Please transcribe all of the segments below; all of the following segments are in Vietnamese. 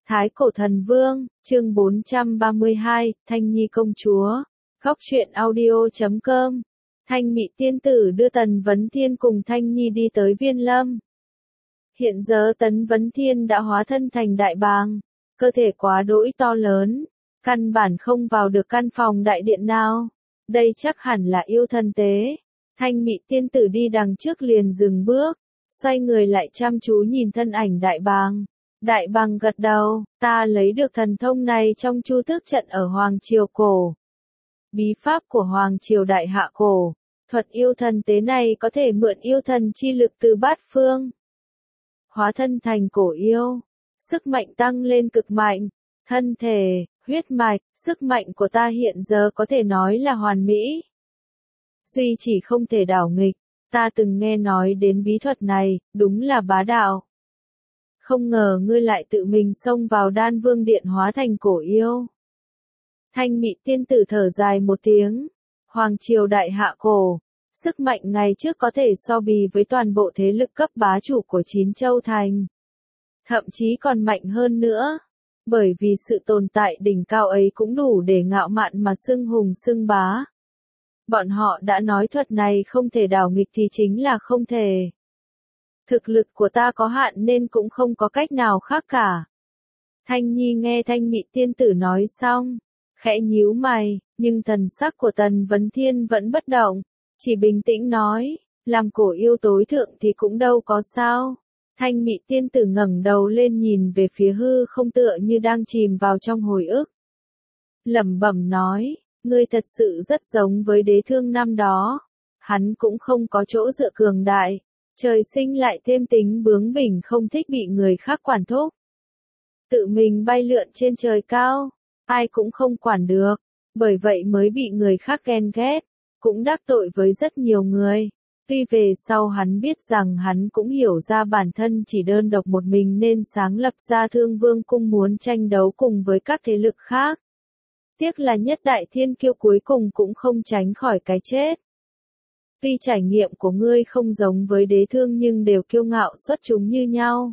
Thái Cổ Thần Vương, chương 432, Thanh Nhi Công Chúa. Góc truyện audio.com. Thanh Mị Tiên Tử đưa Tần Vấn Thiên cùng Thanh Nhi đi tới Viên Lâm. Hiện giờ Tần Vấn Thiên đã hóa thân thành đại bàng, cơ thể quá đỗi to lớn, căn bản không vào được căn phòng đại điện nào. Đây chắc hẳn là yêu thần tế. Thanh Mị Tiên Tử đi đằng trước liền dừng bước, xoay người lại chăm chú nhìn thân ảnh đại bàng. Đại bàng gật đầu, ta lấy được thần thông này trong Chu Tước trận ở Hoàng Triều Cổ. Bí pháp của Hoàng Triều Đại Hạ Cổ, thuật yêu thần tế này có thể mượn yêu thần chi lực từ bát phương. Hóa thân thành cổ yêu, sức mạnh tăng lên cực mạnh, thân thể, huyết mạch, sức mạnh của ta hiện giờ có thể nói là hoàn mỹ. Duy chỉ không thể đảo nghịch, ta từng nghe nói đến bí thuật này, đúng là bá đạo. Không ngờ ngươi lại tự mình xông vào Đan Vương Điện hóa thành cổ yêu. Thanh Mị Tiên Tử thở dài một tiếng. Hoàng Triều Đại Hạ Cổ, sức mạnh ngày trước có thể so bì với toàn bộ thế lực cấp bá chủ của 9 châu thành. Thậm chí còn mạnh hơn nữa. Bởi vì sự tồn tại đỉnh cao ấy cũng đủ để ngạo mạn mà xưng hùng xưng bá. Bọn họ đã nói thuật này không thể đảo nghịch thì chính là không thể. Thực lực của ta có hạn nên cũng không có cách nào khác cả. Thanh Nhi nghe Thanh Mị Tiên Tử nói xong, khẽ nhíu mày, nhưng thần sắc của Tần Vấn Thiên vẫn bất động, chỉ bình tĩnh nói, làm cổ yêu tối thượng thì cũng đâu có sao. Thanh Mị Tiên Tử ngẩng đầu lên nhìn về phía hư không tựa như đang chìm vào trong hồi ức. Lẩm bẩm nói, ngươi thật sự rất giống với Đế Thương năm đó. Hắn cũng không có chỗ dựa cường đại. Trời sinh lại thêm tính bướng bỉnh không thích bị người khác quản thúc. Tự mình bay lượn trên trời cao, ai cũng không quản được, bởi vậy mới bị người khác ghen ghét, cũng đắc tội với rất nhiều người. Tuy về sau hắn biết rằng hắn cũng hiểu ra bản thân chỉ đơn độc một mình nên sáng lập ra Thương Vương Cung muốn tranh đấu cùng với các thế lực khác. Tiếc là nhất đại thiên kiêu cuối cùng cũng không tránh khỏi cái chết. Tuy trải nghiệm của ngươi không giống với Đế Thương nhưng đều kiêu ngạo xuất chúng như nhau.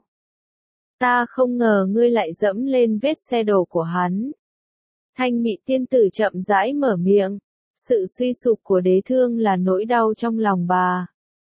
Ta không ngờ ngươi lại dẫm lên vết xe đổ của hắn. Thanh Mị Tiên Tử chậm rãi mở miệng. Sự suy sụp của Đế Thương là nỗi đau trong lòng bà.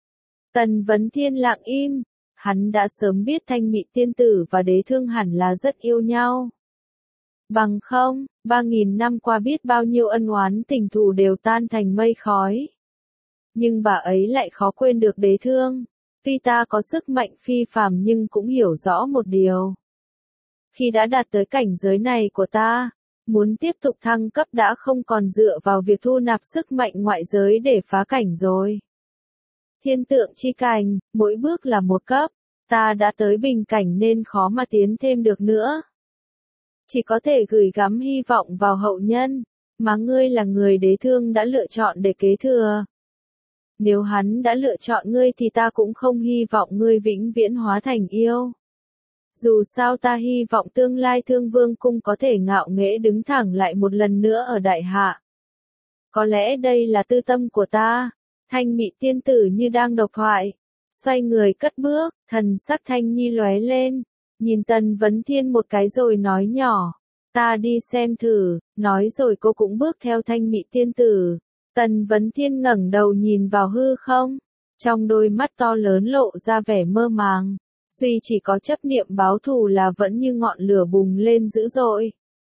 Tần Vấn Thiên lặng im. Hắn đã sớm biết Thanh Mị Tiên Tử và Đế Thương hẳn là rất yêu nhau. Bằng không, 3.000 năm qua biết bao nhiêu ân oán tình thù đều tan thành mây khói. Nhưng bà ấy lại khó quên được Đế Thương. Tuy ta có sức mạnh phi phàm nhưng cũng hiểu rõ một điều. Khi đã đạt tới cảnh giới này của ta, muốn tiếp tục thăng cấp đã không còn dựa vào việc thu nạp sức mạnh ngoại giới để phá cảnh rồi. Thiên tượng chi cảnh, mỗi bước là một cấp, ta đã tới bình cảnh nên khó mà tiến thêm được nữa. Chỉ có thể gửi gắm hy vọng vào hậu nhân, mà ngươi là người Đế Thương đã lựa chọn để kế thừa. Nếu hắn đã lựa chọn ngươi thì ta cũng không hy vọng ngươi vĩnh viễn hóa thành yêu. Dù sao ta hy vọng tương lai Thương Vương Cung có thể ngạo nghễ đứng thẳng lại một lần nữa ở Đại Hạ. Có lẽ đây là tư tâm của ta. Thanh Mị Tiên Tử như đang độc thoại. Xoay người cất bước, thần sắc Thanh Nhi lóe lên. Nhìn Tần Vấn Thiên một cái rồi nói nhỏ. Ta đi xem thử, nói rồi cô cũng bước theo Thanh Mị Tiên Tử. Tần Vấn Thiên ngẩng đầu nhìn vào hư không, trong đôi mắt to lớn lộ ra vẻ mơ màng, duy chỉ có chấp niệm báo thù là vẫn như ngọn lửa bùng lên dữ dội.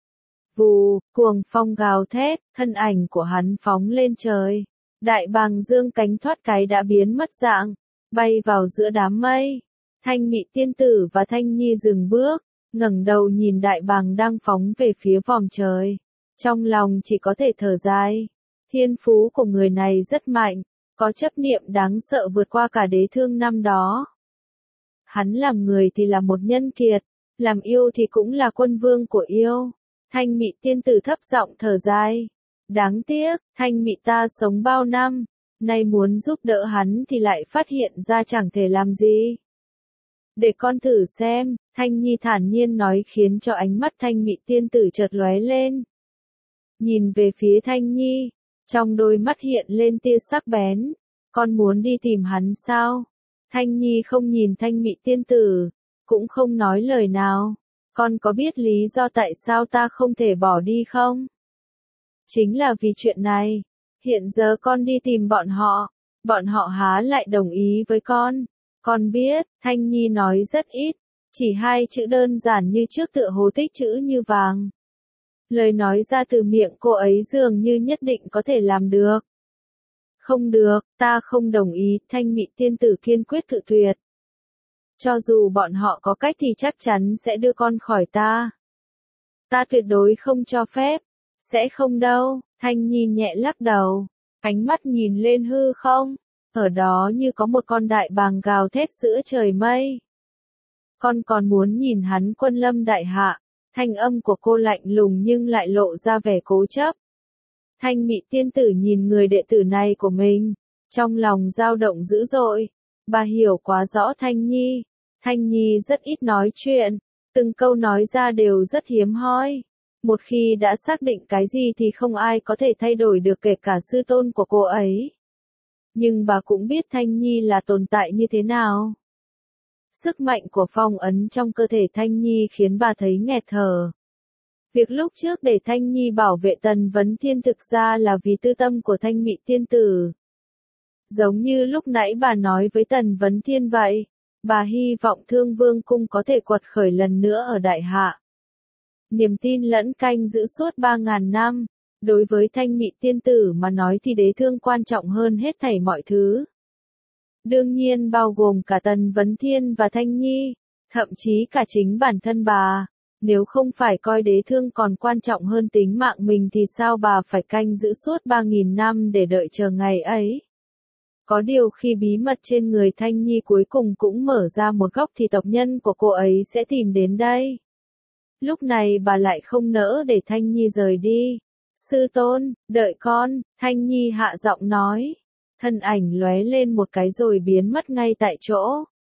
Vù, cuồng phong gào thét, thân ảnh của hắn phóng lên trời, đại bàng dương cánh thoát cái đã biến mất dạng, bay vào giữa đám mây. Thanh Mị Tiên Tử và Thanh Nhi dừng bước, ngẩng đầu nhìn đại bàng đang phóng về phía vòm trời, trong lòng chỉ có thể thở dài. Thiên phú của người này rất mạnh, có chấp niệm đáng sợ vượt qua cả Đế Thương năm đó. Hắn làm người thì là một nhân kiệt, làm yêu thì cũng là quân vương của yêu. Thanh Mị Tiên Tử thấp giọng thở dài. Đáng tiếc, Thanh Mị ta sống bao năm, nay muốn giúp đỡ hắn thì lại phát hiện ra chẳng thể làm gì. Để con thử xem, Thanh Nhi thản nhiên nói khiến cho ánh mắt Thanh Mị Tiên Tử chợt lóe lên. Nhìn về phía Thanh Nhi. Trong đôi mắt hiện lên tia sắc bén, con muốn đi tìm hắn sao? Thanh Nhi không nhìn Thanh Mị Tiên Tử, cũng không nói lời nào, Con có biết lý do tại sao ta không thể bỏ đi không? Chính là vì chuyện này. Hiện giờ con đi tìm bọn họ há lại đồng ý với con. Con biết, Thanh Nhi nói rất ít, chỉ 2 chữ đơn giản như trước tựa hồ tích chữ như vàng. Lời nói ra từ miệng cô ấy dường như nhất định có thể làm được. Không được, ta không đồng ý, Thanh Mị tiên tử kiên quyết cự tuyệt. Cho dù bọn họ có cách thì chắc chắn sẽ đưa con khỏi ta. Ta tuyệt đối không cho phép. Sẽ không đâu, Thanh Nhi nhẹ lắc đầu. Ánh mắt nhìn lên hư không. Ở đó như có một con đại bàng gào thét giữa trời mây. Con còn muốn nhìn hắn quân lâm đại hạ. Thanh âm của cô lạnh lùng nhưng lại lộ ra vẻ cố chấp. Thanh Mị tiên tử nhìn người đệ tử này của mình. Trong lòng dao động dữ dội. Bà hiểu quá rõ Thanh Nhi. Thanh Nhi rất ít nói chuyện. Từng câu nói ra đều rất hiếm hoi. Một khi đã xác định cái gì thì không ai có thể thay đổi được kể cả sư tôn của cô ấy. Nhưng bà cũng biết Thanh Nhi là tồn tại như thế nào. Sức mạnh của phong ấn trong cơ thể Thanh Nhi khiến bà thấy nghẹt thở. Việc lúc trước để Thanh Nhi bảo vệ Tần Vấn Thiên thực ra là vì tư tâm của Thanh Mị tiên tử. Giống như lúc nãy bà nói với Tần Vấn Thiên vậy, bà hy vọng Thương Vương Cung có thể quật khởi lần nữa ở Đại Hạ. Niềm tin lẫn canh giữ suốt 3.000 năm, đối với Thanh Mị tiên tử mà nói thì đế thương quan trọng hơn hết thảy mọi thứ. Đương nhiên bao gồm cả Tần Vấn Thiên và Thanh Nhi, thậm chí cả chính bản thân bà. Nếu không phải coi đế thương còn quan trọng hơn tính mạng mình thì sao bà phải canh giữ suốt 3.000 năm để đợi chờ ngày ấy. Có điều khi bí mật trên người Thanh Nhi cuối cùng cũng mở ra một góc thì tộc nhân của cô ấy sẽ tìm đến đây. Lúc này bà lại không nỡ để Thanh Nhi rời đi. Sư tôn, đợi con, Thanh Nhi hạ giọng nói. Thân ảnh lóe lên một cái rồi biến mất ngay tại chỗ.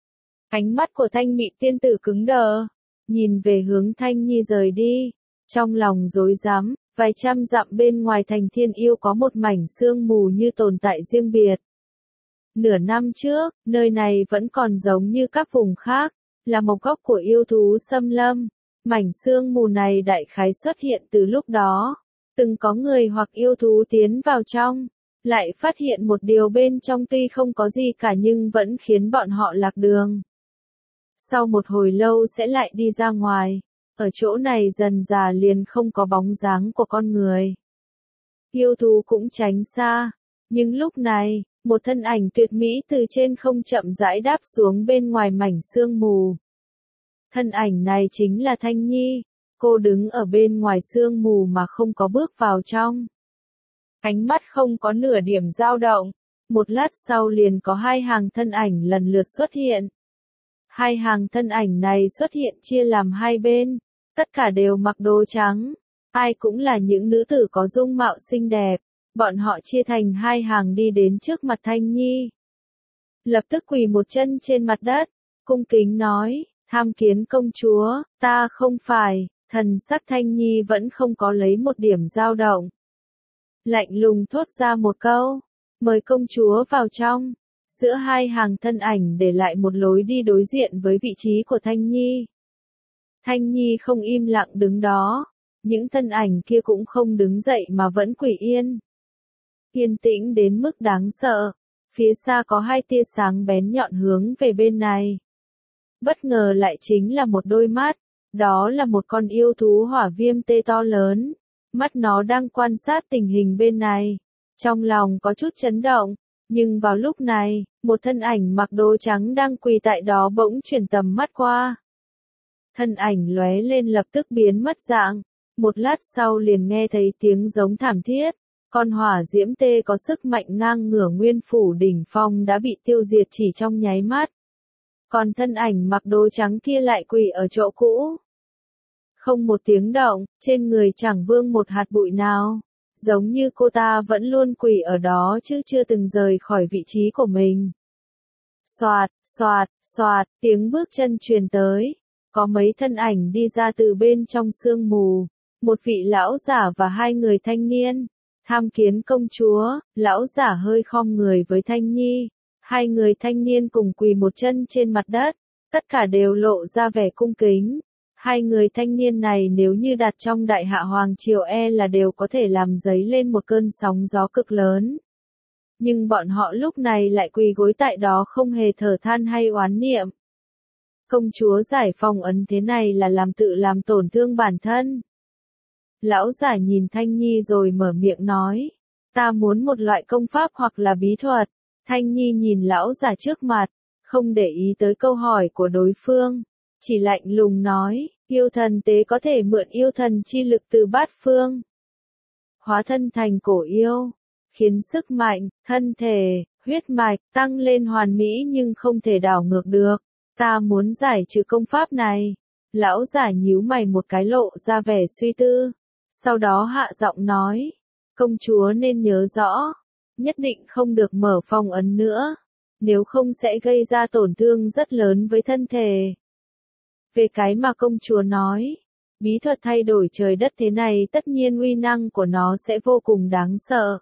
Ánh mắt của Thanh Mị tiên tử cứng đờ, nhìn về hướng Thanh Nhi rời đi. Trong lòng rối rắm, vài trăm dặm bên ngoài thành Thiên Yêu có một mảnh sương mù như tồn tại riêng biệt. Nửa năm trước, nơi này vẫn còn giống như các vùng khác, là một góc của yêu thú xâm lâm. Mảnh sương mù này đại khái xuất hiện từ lúc đó. Từng có người hoặc yêu thú tiến vào trong, lại phát hiện một điều bên trong tuy không có gì cả nhưng vẫn khiến bọn họ lạc đường. Sau một hồi lâu sẽ lại đi ra ngoài, ở chỗ này dần dà liền không có bóng dáng của con người. Yêu thú cũng tránh xa, nhưng lúc này, một thân ảnh tuyệt mỹ từ trên không chậm rãi đáp xuống bên ngoài mảnh sương mù. Thân ảnh này chính là Thanh Nhi, cô đứng ở bên ngoài sương mù mà không có bước vào trong. Ánh mắt không có nửa điểm dao động, một lát sau liền có 2 hàng thân ảnh lần lượt xuất hiện. 2 hàng thân ảnh này xuất hiện chia làm 2 bên, tất cả đều mặc đồ trắng, ai cũng là những nữ tử có dung mạo xinh đẹp, bọn họ chia thành 2 hàng đi đến trước mặt Thanh Nhi. Lập tức quỳ một chân trên mặt đất, cung kính nói, tham kiến công chúa, ta không phải, thần sắc Thanh Nhi vẫn không có lấy một điểm dao động. Lạnh lùng thốt ra một câu, mời công chúa vào trong. Giữa 2 hàng thân ảnh để lại một lối đi đối diện với vị trí của Thanh Nhi. Thanh Nhi không im lặng đứng đó, những thân ảnh kia cũng không đứng dậy mà vẫn quỳ yên. Yên tĩnh đến mức đáng sợ, phía xa có 2 tia sáng bén nhọn hướng về bên này. Bất ngờ lại chính là một đôi mắt, đó là một con yêu thú hỏa viêm tê to lớn, mắt nó đang quan sát tình hình bên này. Trong lòng có chút chấn động. Nhưng vào lúc này, một thân ảnh mặc đồ trắng đang quỳ tại đó bỗng chuyển tầm mắt qua. Thân ảnh lóe lên lập tức biến mất dạng, một lát sau liền nghe thấy tiếng giống thảm thiết, con hỏa diễm tê có sức mạnh ngang ngửa Nguyên Phủ đỉnh phong đã bị tiêu diệt chỉ trong nháy mắt. Còn thân ảnh mặc đồ trắng kia lại quỳ ở chỗ cũ. Không một tiếng động, trên người chẳng vương một hạt bụi nào. Giống như cô ta vẫn luôn quỳ ở đó chứ chưa từng rời khỏi vị trí của mình. Xoạt, xoạt, xoạt, tiếng bước chân truyền tới. Có mấy thân ảnh đi ra từ bên trong sương mù. Một vị lão giả và 2 người thanh niên. Tham kiến công chúa, lão giả hơi khom người với Thanh Nhi. 2 người thanh niên cùng quỳ một chân trên mặt đất. Tất cả đều lộ ra vẻ cung kính. Hai người thanh niên này nếu như đặt trong đại hạ hoàng triều là đều có thể làm dấy lên một cơn sóng gió cực lớn. Nhưng bọn họ lúc này lại quỳ gối tại đó không hề thở than hay oán niệm. Công chúa giải phong ấn thế này là tự làm tổn thương bản thân. Lão giả nhìn Thanh Nhi rồi mở miệng nói. Ta muốn một loại công pháp hoặc là bí thuật. Thanh Nhi nhìn lão giả trước mặt, không để ý tới câu hỏi của đối phương. Chỉ lạnh lùng nói, yêu thần tế có thể mượn yêu thần chi lực từ bát phương. Hóa thân thành cổ yêu, khiến sức mạnh, thân thể, huyết mạch tăng lên hoàn mỹ nhưng không thể đảo ngược được. Ta muốn giải trừ công pháp này. Lão giả nhíu mày một cái lộ ra vẻ suy tư. Sau đó hạ giọng nói, công chúa nên nhớ rõ, nhất định không được mở phong ấn nữa, nếu không sẽ gây ra tổn thương rất lớn với thân thể. Về cái mà công chúa nói, bí thuật thay đổi trời đất thế này tất nhiên uy năng của nó sẽ vô cùng đáng sợ.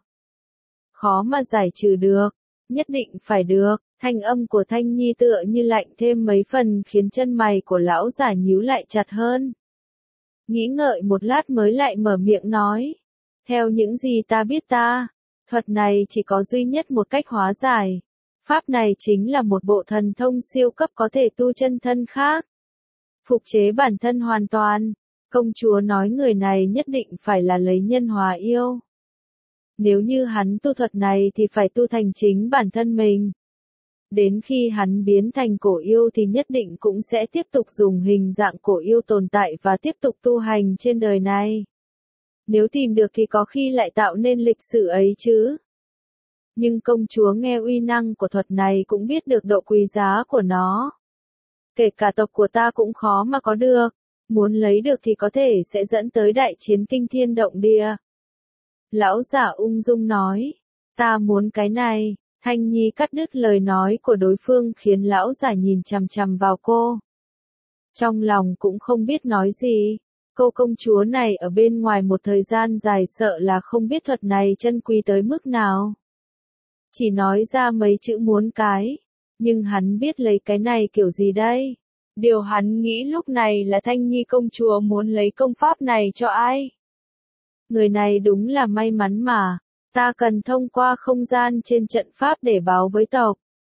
Khó mà giải trừ được, nhất định phải được. Thanh âm của Thanh Nhi tựa như lạnh thêm mấy phần khiến chân mày của lão giả nhíu lại chặt hơn. Nghĩ ngợi một lát mới lại mở miệng nói. Theo những gì ta biết thuật này chỉ có duy nhất một cách hóa giải. Pháp này chính là một bộ thần thông siêu cấp có thể tu chân thân khác. Phục chế bản thân hoàn toàn. Công chúa nói người này nhất định phải là lấy nhân hóa yêu. Nếu như hắn tu thuật này thì phải tu thành chính bản thân mình. Đến khi hắn biến thành cổ yêu thì nhất định cũng sẽ tiếp tục dùng hình dạng cổ yêu tồn tại và tiếp tục tu hành trên đời này. Nếu tìm được thì có khi lại tạo nên lịch sử ấy chứ. Nhưng công chúa nghe uy năng của thuật này cũng biết được độ quý giá của nó. Kể cả tộc của ta cũng khó mà có được. Muốn lấy được thì có thể sẽ dẫn tới đại chiến kinh thiên động địa. Lão giả ung dung nói. Ta muốn cái này. Thanh Nhi cắt đứt lời nói của đối phương khiến lão giả nhìn chằm chằm vào cô. Trong lòng cũng không biết nói gì. Cô công chúa này ở bên ngoài một thời gian dài sợ là không biết thuật này chân quý tới mức nào. Chỉ nói ra mấy chữ muốn cái. Nhưng hắn biết lấy cái này kiểu gì đây? Điều hắn nghĩ lúc này là Thanh Nhi công chúa muốn lấy công pháp này cho ai? Người này đúng là may mắn mà. Ta cần thông qua không gian trên trận pháp để báo với tộc.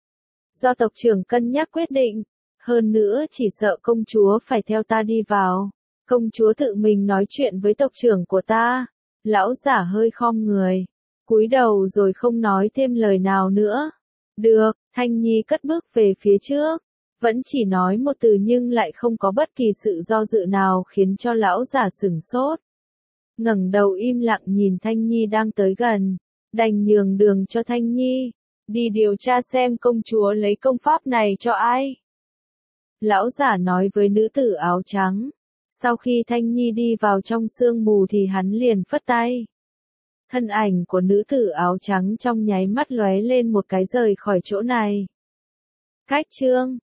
Do tộc trưởng cân nhắc quyết định. Hơn nữa chỉ sợ công chúa phải theo ta đi vào. Công chúa tự mình nói chuyện với tộc trưởng của ta. Lão giả hơi khom người. Cúi đầu rồi không nói thêm lời nào nữa. Được, Thanh Nhi cất bước về phía trước. Vẫn chỉ nói một từ nhưng lại không có bất kỳ sự do dự nào khiến cho lão giả sửng sốt. Ngẩng đầu im lặng nhìn Thanh Nhi đang tới gần, đành nhường đường cho Thanh Nhi, đi điều tra xem công chúa lấy công pháp này cho ai. Lão giả nói với nữ tử áo trắng, sau khi Thanh Nhi đi vào trong sương mù thì hắn liền phất tay. Thân ảnh của nữ tử áo trắng trong nháy mắt lóe lên một cái rời khỏi chỗ này. Cách chương